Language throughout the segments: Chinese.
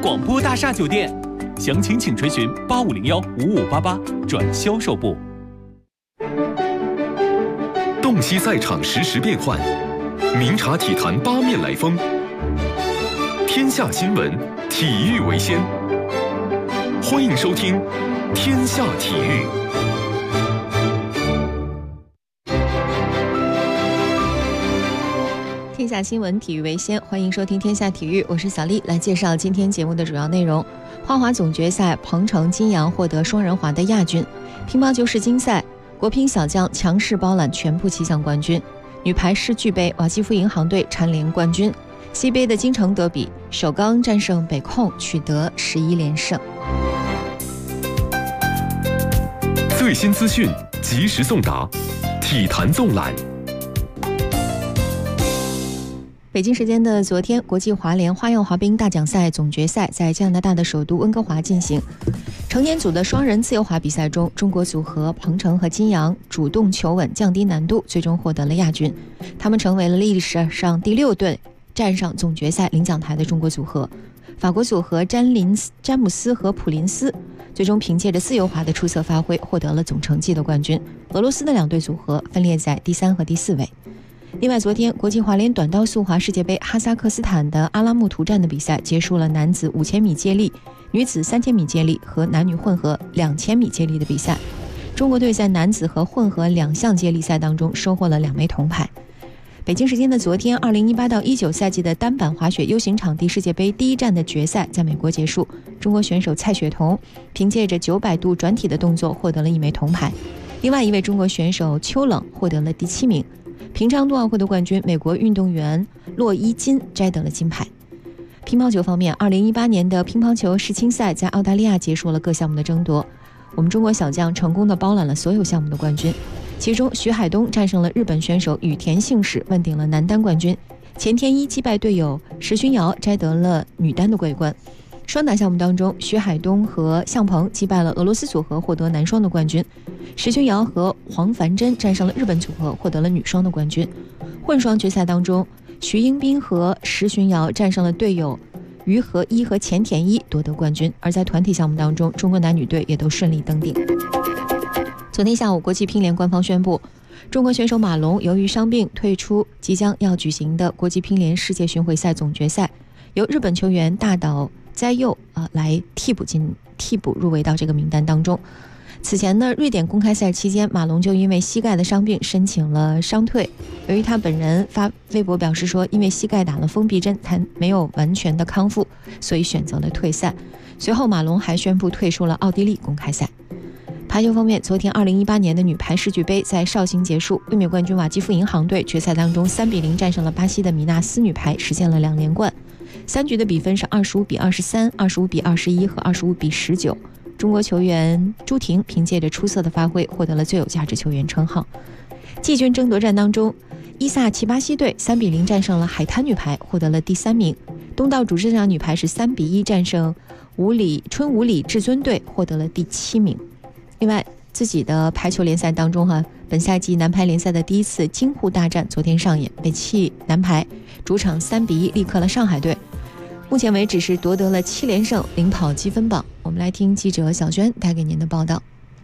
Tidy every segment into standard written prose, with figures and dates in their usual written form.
广播大厦酒店，详情请垂询8501-5588转销售部。 洞悉赛场实时变幻，明察体坛八面来风。天下新闻，体育为先。欢迎收听《天下体育》。 天下新闻，体育为先，欢迎收听《天下体育》，我是小丽，来介绍今天节目的主要内容。花滑总决赛，彭程、金阳获得双人滑的亚军。乒乓球世锦赛，国乒小将强势包揽全部7项冠军。女排世俱杯，瓦基弗银行队蝉联冠军。西杯的京城德比，首钢战胜北控，取得11连胜。 最新资讯，及时送达，体坛纵览。 北京时间的昨天，国际滑联花样滑冰大奖赛总决赛在加拿大的首都温哥华进行。成年组的双人自由滑比赛中，中国组合彭程和金阳主动求稳，降低难度，最终获得了亚军。他们成为了历史上第6对站上总决赛领奖台的中国组合。法国组合詹姆斯和普林斯最终凭借着自由滑的出色发挥，获得了总成绩的冠军。俄罗斯的2对组合分列在第3和第4位。另外，昨天国际滑联短道速滑世界杯哈萨克斯坦的阿拉木图站的比赛结束了男子5000米接力、女子3000米接力和男女混合2000米接力的比赛。中国队在男子和混合2项接力赛当中收获了2枚铜牌。北京时间的昨天，2018到19赛季的单板滑雪 U 型场地世界杯第1站的决赛在美国结束。中国选手蔡雪桐凭借着900度转体的动作获得了1枚铜牌。另外一位中国选手邱冷获得了第7名。平昌冬奥会的冠军美国运动员洛伊金摘得了金牌。乒乓球方面，2018年的乒乓球世青赛在澳大利亚结束了各项目的争夺。我们中国小将成功的包揽了所有项目的冠军，其中徐海东战胜了日本选手羽田幸史，问鼎了男单冠军。钱田一击败队友石勋瑶，摘得了女单的桂冠。双打项目当中，徐海东和向鹏击败了俄罗斯组合，获得男双的冠军。石勋瑶和黄凡珍战胜了日本组合，获得了女双的冠军。混双决赛当中，徐英斌和石勋瑶战胜了队友于和一和钱田一，夺得冠军。而在团体项目当中，中国男女队也都顺利登顶。昨天下午，国际乒联官方宣布，中国选手马龙由于伤病退出即将要举行的国际乒联世界巡回赛总决赛，由日本球员大岛哉佑来替补入围到这个名单当中。此前呢，瑞典公开赛期间，马龙就因为膝盖的伤病申请了伤退。由于他本人发微博表示说，因为膝盖打了封闭针，还没有完全的康复，所以选择了退赛。随后，马龙还宣布退出了奥地利公开赛。排球方面，昨天2018年的女排世俱杯在绍兴结束，卫冕冠军瓦基弗银行队决赛当中3比0战胜了巴西的米纳斯女排，实现了2连冠。3局的比分是25比23、25比21和25比19。中国球员朱婷凭借着出色的发挥，获得了最有价值球员称号。季军争夺战当中，伊萨奇巴西队3比0战胜了海滩女排，获得了第3名。东道主镇上女排是3比1战胜春武里至尊队，获得了第7名。另外，自己的排球联赛当中本赛季男排联赛的第1次京沪大战昨天上演，北汽男排主场3比1力克了上海队。目前为止是夺得了7连胜，领跑积分榜。我们来听记者小娟带给您的报道。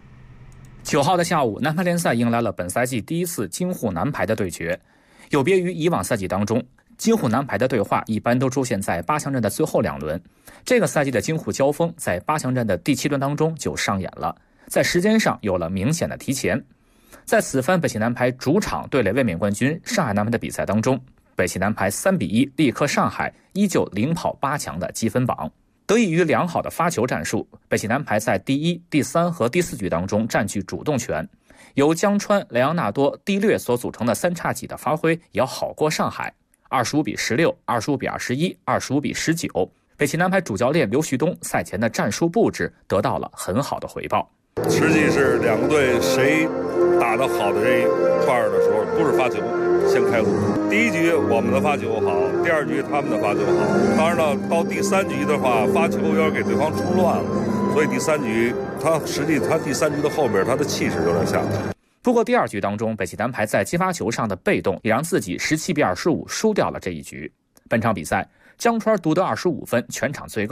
9号的下午，男排联赛迎来了本赛季第1次京沪男排的对决。有别于以往赛季当中，京沪男排的对话一般都出现在8强战的最后2轮，这个赛季的京沪交锋在8强战的第7轮当中就上演了，在时间上有了明显的提前。在此番北汽男排主场对垒卫冕冠军上海男排的比赛当中，北汽男排3比1力克上海，依旧领跑8强的积分榜。得益于良好的发球战术，北汽男排在第1、第3和第4局当中占据主动权。由江川、莱昂纳多、蒂略所组成的3叉戟的发挥也要好过上海，25比16、25比21、25比19。北汽男排主教练刘旭东赛前的战术布置得到了很好的回报。 实际是2个队谁打得好的这一块的时候，都是发球先开路。第1局我们的发球好，第2局他们的发球好。当然了，到第3局的话，发球有点给对方冲乱了，所以第3局他第3局的后边他的气势有点下来。 不过第2局当中，北汽男排在接发球上的被动也让自己17比25输掉了这一局。本场比赛，江川独得25分，全场最高。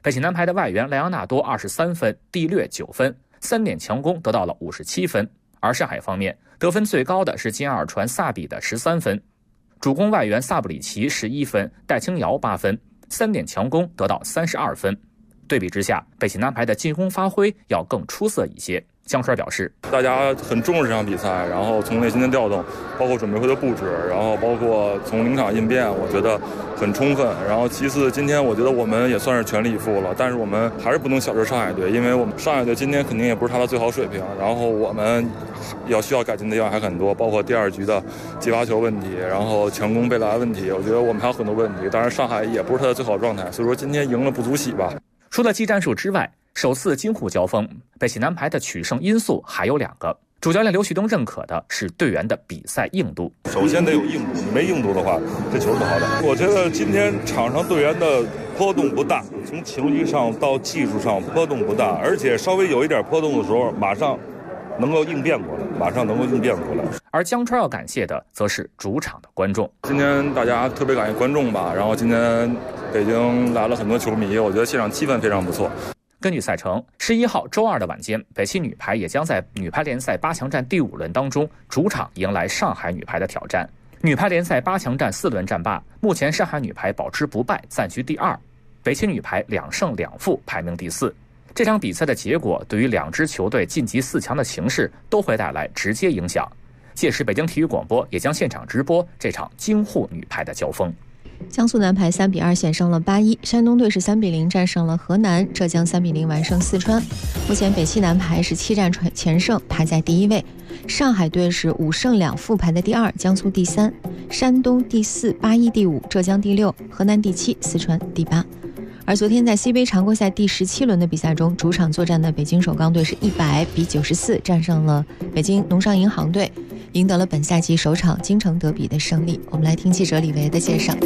北京男排的外援莱昂纳多23分，蒂略9分，3点强攻得到了57分。而上海方面，得分最高的是金二传萨比的13分，主攻外援萨布里奇11分，戴清瑶8分，3点强攻得到32分。对比之下，北京男排的进攻发挥要更出色一些。江川表示， 大家很重视这场比赛，然后从内心的调动，包括准备会的布置，然后包括从临场应变，我觉得很充分。然后其次，今天我觉得我们也算是全力以赴了，但是我们还是不能小视上海队，因为我们上海队今天肯定也不是他的最好水平，然后我们需要改进的地方还很多，包括第2局的接发球问题，然后强攻被拦问题，我觉得我们还有很多问题。当然上海也不是他的最好状态，所以说今天赢了不足喜吧。 除了技战术之外，首次京沪交锋，北京男排的取胜因素还有2个。主教练刘旭东认可的是队员的比赛硬度。 首先得有硬度，你没硬度的话，这球不好打。我觉得今天场上队员的波动不大，从情绪上到技术上波动不大，而且稍微有一点波动的时候，马上能够应变过来， 而江川要感谢的则是主场的观众。 今天大家特别感谢观众吧，然后今天北京来了很多球迷，我觉得现场气氛非常不错。 根据赛程，11号周二的晚间，北汽女排也将在女排联赛8强战第5轮当中主场迎来上海女排的挑战。女排联赛8强战4轮战罢，目前上海女排保持不败，暂居第2，北汽女排2胜2负，排名第4。这场比赛的结果对于2支球队晋级4强的形势都会带来直接影响。届时，北京体育广播也将现场直播这场京沪女排的交锋。 江苏男排3比2险胜了8-1，山东队是3比0战胜了河南，浙江3比0完胜四川。目前北汽男排是7战全胜，排在第1位。上海队是5胜2负，排在第2，江苏第3，山东第4，8-1第5，浙江第6，河南第7，四川第8。而昨天在 C 杯常规赛第17轮的比赛中，主场作战的北京首钢队是100比94战胜了北京农商银行队，赢得了本赛季首场京城德比的胜利。我们来听记者李维的介绍。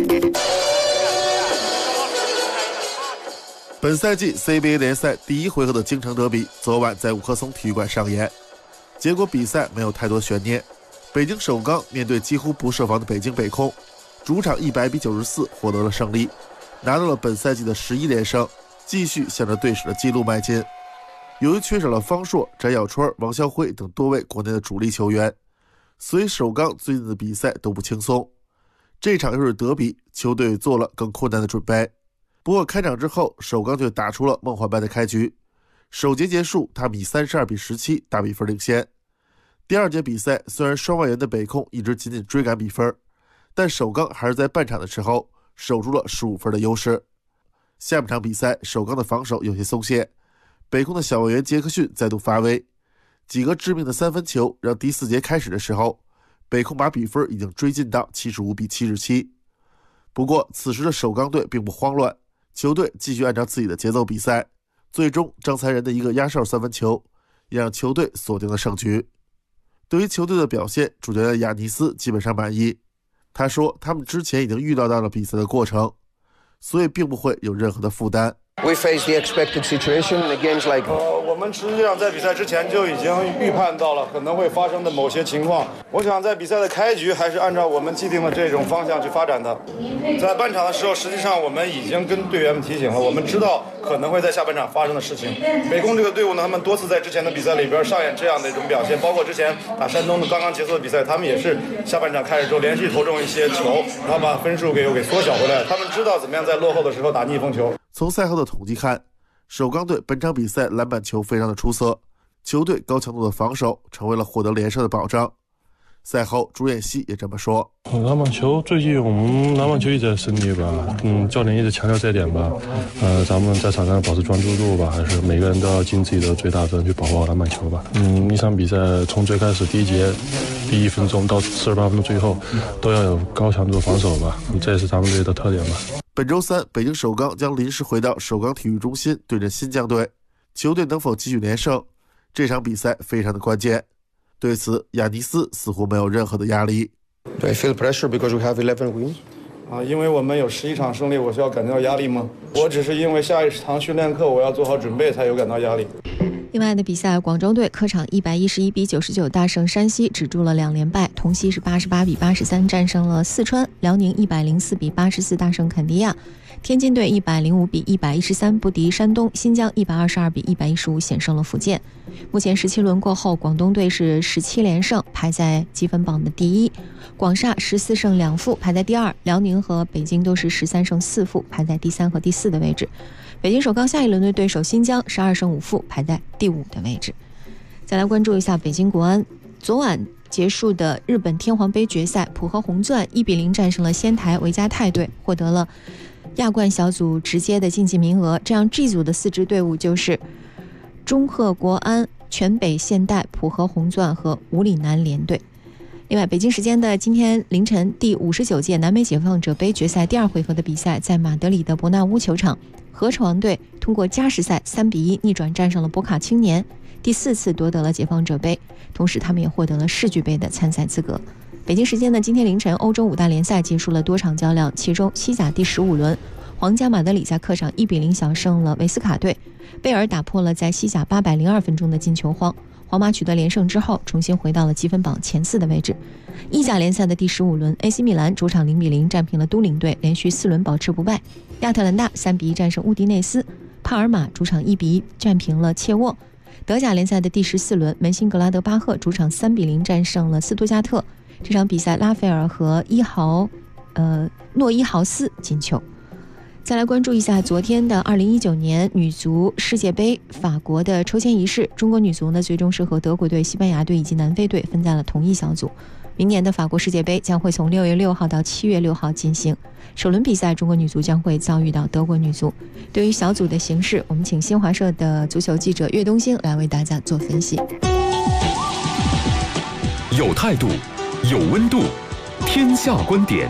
本赛季 CBA 联赛第1回合的京城德比昨晚在五棵松体育馆上演，结果比赛没有太多悬念。北京首钢面对几乎不设防的北京北控，主场100比94获得了胜利，拿到了本赛季的11连胜，继续向着队史的纪录迈进。由于缺少了方硕、翟小川、王啸辉等多位国内的主力球员，所以首钢最近的比赛都不轻松。这场又是德比，球队做了更困难的准备。不过开场之后，首钢却打出了梦幻般的开局。首节结束，他们以32比17大比分领先。第2节比赛，虽然双外援的北控一直紧紧追赶比分，但首钢还是在半场的时候守住了15分的优势。下半场比赛，首钢的防守有些松懈，北控的小外援杰克逊再度发威，几个致命的3分球让第4节开始的时候，北控把比分已经追进到75比77。不过此时的首钢队并不慌乱，球队继续按照自己的节奏比赛，最终张才仁的一个压哨3分球也让球队锁定了胜局。对于球队的表现，主教练亚尼斯基本上满意。他说他们之前已经预料到了比赛的过程，所以并不会有任何的负担。 We face the expected situation in games like 我们实际上在比赛之前就已经预判到了可能会发生的某些情况。我想在比赛的开局还是按照我们既定的这种方向去发展的。在半场的时候，实际上我们已经跟队员们提醒了，我们知道可能会在下半场发生的事情。北控这个队伍呢，他们多次在之前的比赛里边上演这样的一种表现，包括之前打山东的刚刚结束的比赛，他们也是下半场开始之后连续投中一些球，然后把分数给缩小回来。他们知道怎么样在落后的时候打逆风球。 从赛后的统计看，首钢队本场比赛篮板球非常的出色，球队高强度的防守成为了获得连胜的保障。赛后朱彦西也这么说， 篮板球最近我们篮板球一直在胜利吧，教练一直强调这点吧，咱们在场上保持专注度吧，还是每个人都要尽自己的最大责任去保护好篮板球吧。一场比赛从最开始第1节第1分钟到48分钟最后都要有高强度的防守吧，这也是咱们队的特点吧。 本周3，北京首钢将临时回到首钢体育中心对阵新疆队，球队能否继续连胜，这场比赛非常的关键。对此，亚尼斯似乎没有任何的压力。 Do I feel pressure because we have 11 wins? 因为我们有11场胜利，我需要感到压力吗？我只是因为下一场训练课我要做好准备才有感到压力。 另外的比赛，广州队客场111比99大胜山西，止住了2连败。同曦是88比83战胜了四川，辽宁104比84大胜肯尼亚，天津队105比113不敌山东，新疆122比115险胜了福建。目前17轮过后，广东队是17连胜，排在积分榜的第一；广厦14胜2负，排在第二；辽宁和北京都是13胜4负，排在第3和第4的位置。北京首钢下一轮的对手新疆12胜5负，排在第5的位置。再来关注一下北京国安，昨晚结束的日本天皇杯决赛，浦和红钻1比0战胜了仙台维加泰队，获得了亚冠小组直接的晋级名额。这样 G 组的4支队伍就是中赫国安、全北现代、浦和红钻和五里南联队。另外，北京时间的今天凌晨，第59届南美解放者杯决赛第2回合的比赛在马德里的伯纳乌球场，河床队通过加时赛3比1逆转战胜了博卡青年，第4次夺得了解放者杯，同时他们也获得了世俱杯的参赛资格。北京时间的今天凌晨，欧洲5大联赛结束了多场较量，其中西甲第15轮，皇家马德里在客场1比0小胜了维斯卡队，贝尔打破了在西甲802分钟的进球荒，皇马取得连胜之后重新回到了积分榜前4的位置。意甲联赛的第15轮， AC 米兰主场0比0战平了都灵队，连续4轮保持不败。亚特兰大3比1战胜乌迪内斯，帕尔马主场1比1战平了切沃。德甲联赛的第14轮，门兴格拉德巴赫主场3比0战胜了斯图加特，这场比赛拉斐尔和诺伊豪斯进球。再来关注一下昨天的2019年女足世界杯法国的抽签仪式，中国女足呢最终是和德国队、西班牙队以及南非队分在了同一小组。明年的法国世界杯将会从6月6号到7月6号进行，首轮比赛中国女足将会遭遇到德国女足。对于小组的形势，我们请新华社的足球记者岳东兴来为大家做分析。 有态度，有温度，天下观点。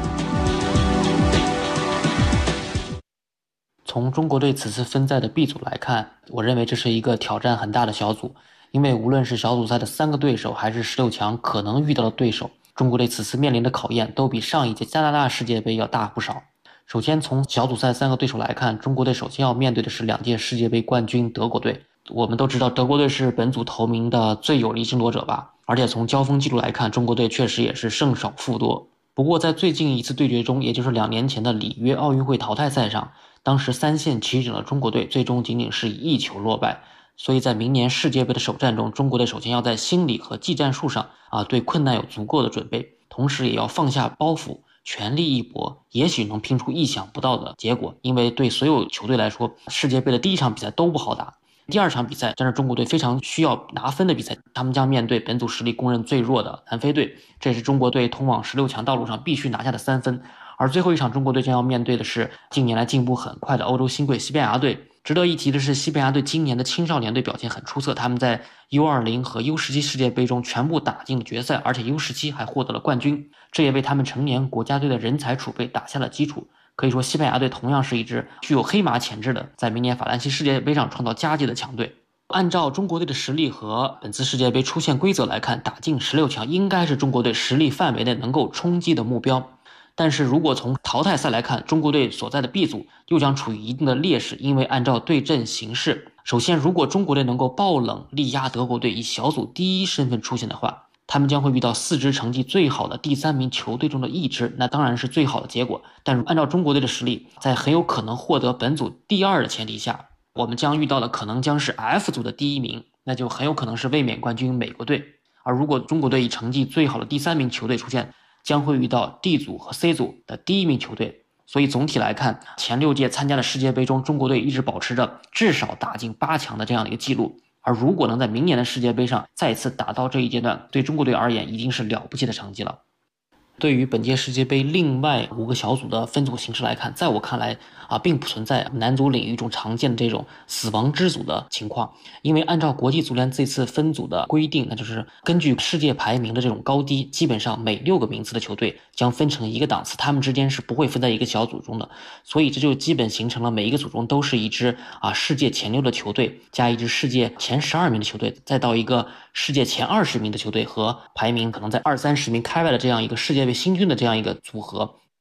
从中国队此次分在的 B 组来看，我认为这是一个挑战很大的小组，因为无论是小组赛的3个对手，还是16强可能遇到的对手，中国队此次面临的考验都比上一届加拿大世界杯要大不少。首先从小组赛3个对手来看，中国队首先要面对的是2届世界杯冠军德国队。我们都知道德国队是本组头名的最有力争夺者吧，而且从交锋记录来看，中国队确实也是胜少负多。不过在最近一次对决中，也就是2年前的里约奥运会淘汰赛上，当时3线齐整的中国队最终仅仅是以1球落败。所以在明年世界杯的首战中，中国队首先要在心理和技战术上对困难有足够的准备，同时也要放下包袱，全力一搏，也许能拼出意想不到的结果。因为对所有球队来说，世界杯的第1场比赛都不好打，第2场比赛这是中国队非常需要拿分的比赛，他们将面对本组实力公认最弱的南非队，这也是中国队通往16强道路上必须拿下的3分。而最后一场中国队将要面对的是近年来进步很快的欧洲新贵西班牙队。值得一提的是，西班牙队今年的青少年队表现很出色，他们在 U20 和 U17 世界杯中全部打进了决赛，而且 U17 还获得了冠军，这也为他们成年国家队的人才储备打下了基础。可以说西班牙队同样是一支具有黑马潜质的，在明年法兰西世界杯上创造佳绩的强队。按照中国队的实力和本次世界杯出线规则来看，打进16强应该是中国队实力范围内能够冲击的目标。但是如果从淘汰赛来看，中国队所在的 B 组又将处于一定的劣势，因为按照对阵形势，首先如果中国队能够爆冷力压德国队，以小组第1身份出现的话，他们将会遇到4支成绩最好的第3名球队中的1支，那当然是最好的结果。但按照中国队的实力，在很有可能获得本组第2的前提下，我们将遇到的可能将是 F 组的第1名，那就很有可能是卫冕冠军美国队。而如果中国队以成绩最好的第3名球队出现，将会遇到 D 组和 C 组的第1名球队。所以总体来看，前6届参加的世界杯中，中国队一直保持着至少打进8强的这样的一个记录。而如果能在明年的世界杯上再次打到这一阶段，对中国队而言已经是了不起的成绩了。对于本届世界杯另外5个小组的分组形式来看，在我看来并不存在男足领域中常见的这种死亡之组的情况。因为按照国际足联这次分组的规定，那就是根据世界排名的这种高低，基本上每6个名次的球队将分成一个档次，他们之间是不会分在一个小组中的。所以这就基本形成了每一个组中都是一支世界前6的球队，加一支世界前12名的球队，再到一个世界前20名的球队和排名可能在20-30名开外的这样一个世界杯新军的这样一个组合。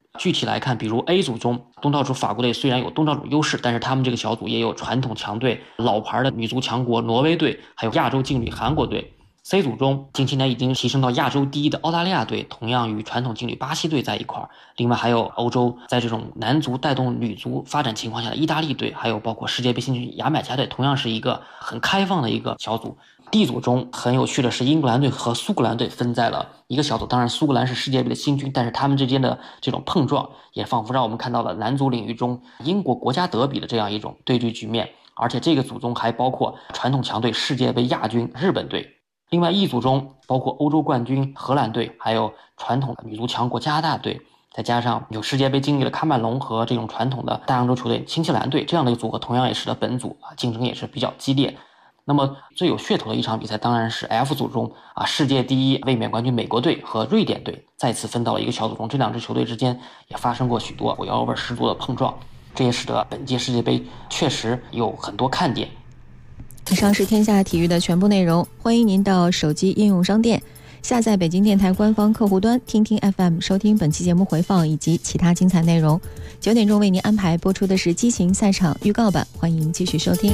具体来看，比如 A 组中，东道主法国队虽然有东道主优势，但是他们这个小组也有传统强队、老牌的女足强国挪威队，还有亚洲劲旅韩国队。C 组中，近期呢已经提升到亚洲第一的澳大利亚队，同样与传统劲旅巴西队在一块儿。另外还有欧洲在这种男足带动女足发展情况下的意大利队，还有包括世界杯新军牙买加队，同样是一个很开放的一个小组。D 组中很有趣的是，英格兰队和苏格兰队分在了一个小组。当然，苏格兰是世界杯的新军，但是他们之间的这种碰撞，也仿佛让我们看到了男足领域中英国国家德比的这样一种对决局面。而且这个组中还包括传统强队世界杯亚军日本队。另外， E 组中包括欧洲冠军荷兰队，还有传统的女足强国加拿大队，再加上有世界杯经历的喀麦隆和这种传统的大洋洲球队新西兰队，这样的一个组合同样也是的本组竞争也是比较激烈。那么最有噱头的一场比赛当然是 F 组中世界第一卫冕冠军美国队和瑞典队再次分到了一个小组中，这两支球队之间也发生过许多火药味十足的碰撞，这也使得本届世界杯确实有很多看点。 以上是天下体育的全部内容，欢迎您到手机应用商店下载北京电台官方客户端听听 FM 收听本期节目回放以及其他精彩内容。9点钟为您安排播出的是激情赛场预告版，欢迎继续收听。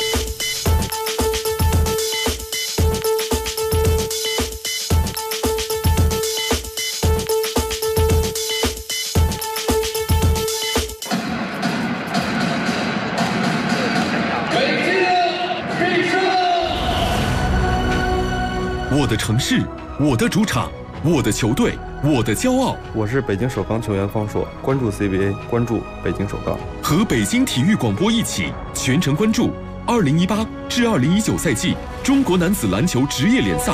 我的城市，我的主场，我的球队，我的骄傲。 我是北京首钢球员方硕，关注 CBA， 关注北京首钢。 和北京体育广播一起全程关注2018至2019赛季中国男子篮球职业联赛。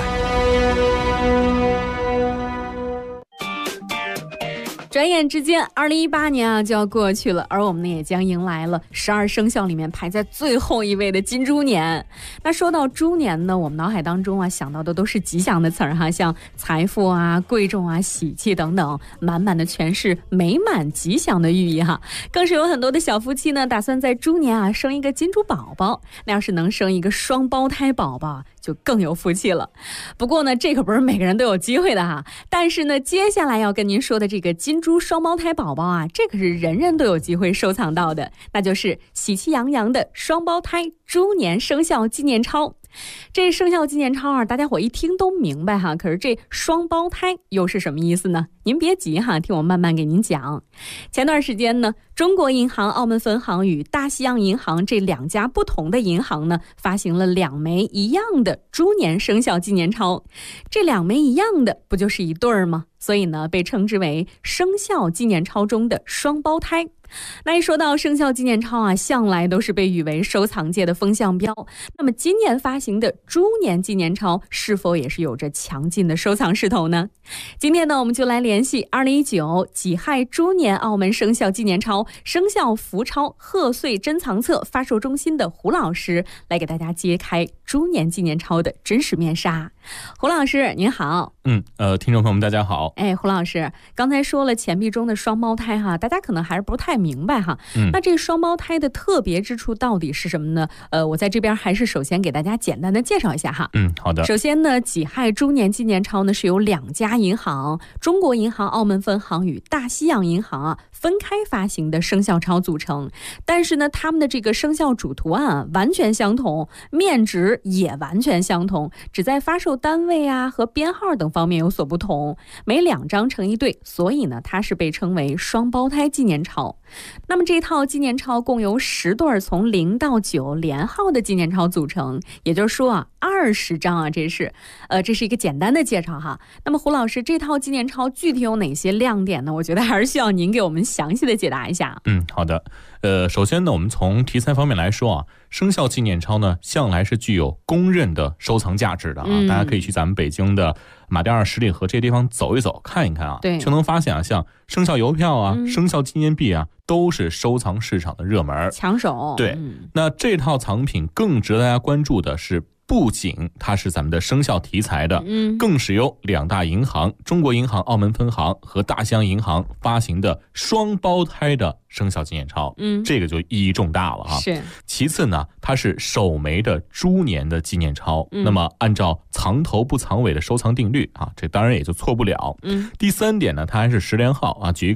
转眼之间2018年就要过去了，而我们呢也将迎来了12生肖里面排在最后一位的金猪年。那说到猪年呢，我们脑海当中想到的都是吉祥的词儿像财富贵重喜气等等，满满的全是美满吉祥的寓意更是有很多的小夫妻呢打算在猪年生一个金猪宝宝，那要是能生一个双胞胎宝宝就更有福气了。不过呢，这可不是每个人都有机会的但是呢，接下来要跟您说的这个金猪双胞胎宝宝这可是人人都有机会收藏到的，那就是喜气洋洋的双胞胎猪年生肖纪念钞。这生肖纪念钞大家伙一听都明白可是这双胞胎又是什么意思呢？您别急听我慢慢给您讲。前段时间呢，中国银行澳门分行与大西洋银行这两家不同的银行呢，发行了2枚一样的猪年生肖纪念钞。这2枚一样的不就是一对儿吗？所以呢，被称之为生肖纪念钞中的双胞胎。那一说到生肖纪念钞向来都是被誉为收藏界的风向标。那么今年发行的猪年纪念钞是否也是有着强劲的收藏势头呢？今天呢，我们就来联系2019己亥猪年澳门生肖纪念钞生肖福钞贺岁珍藏册发售中心的胡老师，来给大家揭开猪年纪念钞的真实面纱。胡老师您好。 听众朋友们大家好。 胡老师刚才说了钱币中的双胞胎大家可能还是不太明白那这双胞胎的特别之处到底是什么呢？我在这边还是首先给大家简单的介绍一下好的。 首先呢，己亥猪年纪念钞呢是由2家银行，中国银行澳门分行与大西洋银行分开发行的生肖钞组成，但是呢，他们的这个生肖主图案完全相同，面值也完全相同，只在发售单位和编号等方面有所不同，每2张成一对，所以呢，它是被称为双胞胎纪念钞。那么这套纪念钞共由10对从0到9连号的纪念钞组成，也就是说20张这是一个简单的介绍那么胡老师，这套纪念钞具体有哪些亮点呢？我觉得还是需要您给我们详细的解答一下。 好的。首先呢，我们从题材方面来说生肖纪念钞呢向来是具有公认的收藏价值的大家可以去咱们北京的马甸二十里河这些地方走一走看一看对， 就能发现像生肖邮票生肖纪念币都是收藏市场的热门抢手。 对，那这套藏品更值得大家关注的是，不仅它是咱们的生肖题材的，更是由2大银行，中国银行澳门分行和大西洋银行发行的双胞胎的生肖纪念钞，这个就意义重大了是。 其次呢，它是首枚的猪年的纪念钞，那么按照藏头不藏尾的收藏定律这当然也就错不了。第3点呢，它还是10连号举一个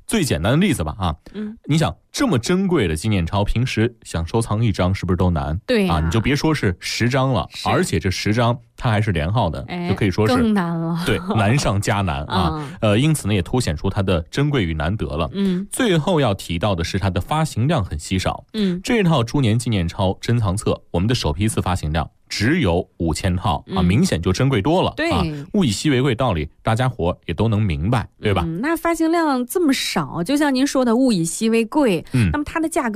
最简单的例子吧啊，你想这么珍贵的纪念钞，平时想收藏1张是不是都难？ 对啊，你就别说是10张了，而且这10张它还是连号的，就可以说是更难了。 对，难上加难啊。因此呢，也凸显出它的珍贵与难得了。最后要提到的是它的发行量很稀少。这套猪年纪念钞珍藏册，我们的首批次发行量只有5000套啊，明显就珍贵多了。 对啊，物以稀为贵道理，大家伙也都能明白，对吧？ 那发行量这么少，就像您说的物以稀为贵，那么它的价格